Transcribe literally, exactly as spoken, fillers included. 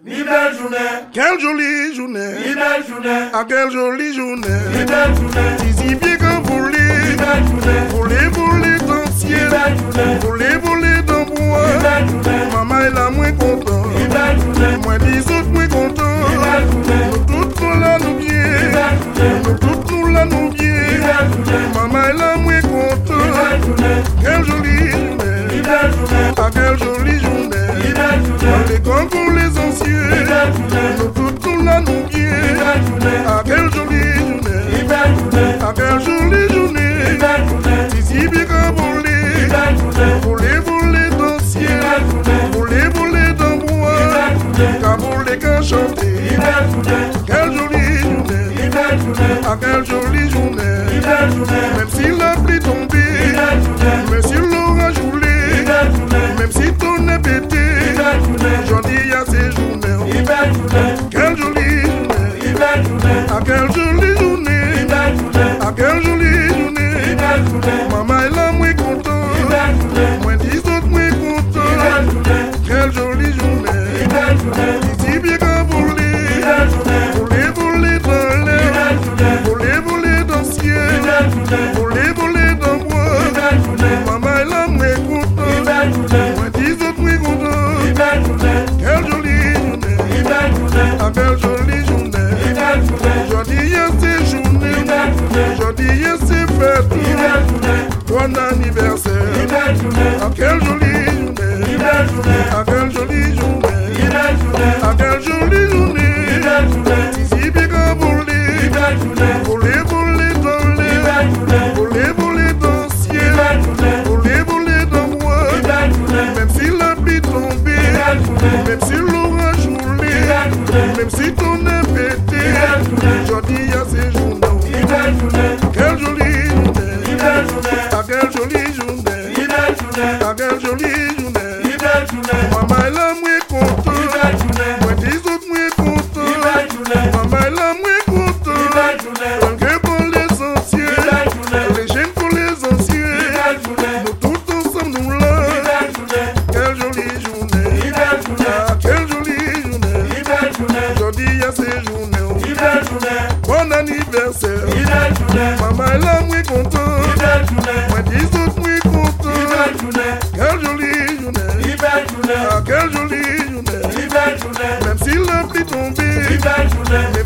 Ni belle journée. Quelle jolie journée. Ni belle journée. Ah, quelle jolie journée. Ni belle journée. Tizi bien qu'un voler. Ni belle journée. Voler, voler dans le ciel. Ni belle journée. Voler, voler dans le bois. Ni belle journée. Maman est là, moins content. Ni belle journée. Moi, des autres, moins content. Ni belle journée. Nous toutes, nous là, nous Ni bien. belle journée. Nous toutes, nous là, nous Ni bien. belle journée. Maman est là, moins Ni content. belle journée. Quelle jolie Ni journée. belle journée. Ah, quelle jolie journée. Ni belle Dans journée. les camps pour les Ni anciens. belle journée. Nous toutes, nous là, nous Ni bien. belle journée. Ah, quelle jolie Ni journée. belle journée. Ah, quelle jolie Ni journée. belle journée. Tizi bien qu'un Ni voler. belle journée. Voler, voler dans le Ni ciel. belle journée. Voler, voler dans le Ni bois. belle journée. Qu'à voler, qu'à Ni chanter. belle journée. Quelle jolie journée. Ni belle journée. Ah, quelle jolie Ni journée. belle journée. Même si la pluie Ni tombée. belle journée. Même si l'orage Ni roulait. belle journée. Même si ton est pété. Ni belle journée. J'en dis à ces Ni journées. belle journée. Quelle jolie journée. Ni belle journée. Ah, quelle jolie Ni journée. belle journée. Ah, quelle jolie Ni journée. belle journée. Maman est là, moi content. Ni belle journée. Moi dix autres, moi Ni content. belle journée. Quelle jolie Ni journée. belle journée. Ici bien qu'à Ni voler. belle journée. Voler, voler dans Ni l'air. belle journée. Voler, voler dans le Ni ciel. belle journée. Voler, voler dans le Ni bois. belle journée. Maman est là, moi Ni content. belle journée. Moi dix autres, moi Ni content. belle journée. Quelle jolie journée. Ni belle journée. Ah, quelle jolie Ni journée. belle journée. J'en dis yes, c'est Ni journée. belle journée. J'en dis yes, c'est fête. Ni belle journée. Bon Ni anniversaire. belle journée. Ah, quelle jolie Ni journée. belle journée. Ah, quelle jolie Ni journée. belle journée. Ah, quelle jolie Ni journée. belle journée. Ici, bien qu'à Ni voler. belle journée. Voler, voler dans Ni l'air. belle journée. Voler, voler dans le Ni ciel. belle journée. Voler, voler dans le bois. Ni belle journée. Même si la pluie Ni tombait. belle journée. Même si l'orage Ni roulait. belle journée. Même si ton est pété. Ni belle journée. J'en dis à ces Ni journaux. belle journée. Quelle jolie Ni journée. belle journée. Ah, quelle jolie journée. Ni belle journée. Ah, quelle jolie journée. Ni belle journée. Maman est là, moi Ni content. belle journée. Moi dix autres, moi Ni content. belle journée. Maman est là, moi Ni content. belle journée. Malgré pour les Ni anciens. belle journée. Les jeunes pour les Ni anciens. belle journée. Nous tous ensemble, nous Ni là. belle journée. Quelle jolie Ni journée. belle journée. Ah, quelle jolie journée. Ni belle journée. J'en dis à ces journées. Ni belle journée. Bon anniversaire. Ni belle journée. Maman est là, moi Ni content. belle journée. Moi dix autres, moi Ni content. belle journée. Quelle jolie journée. Ni belle journée. Ah, quelle jolie journée. Ni belle journée. Même si la pluie tombée. Ni belle journée.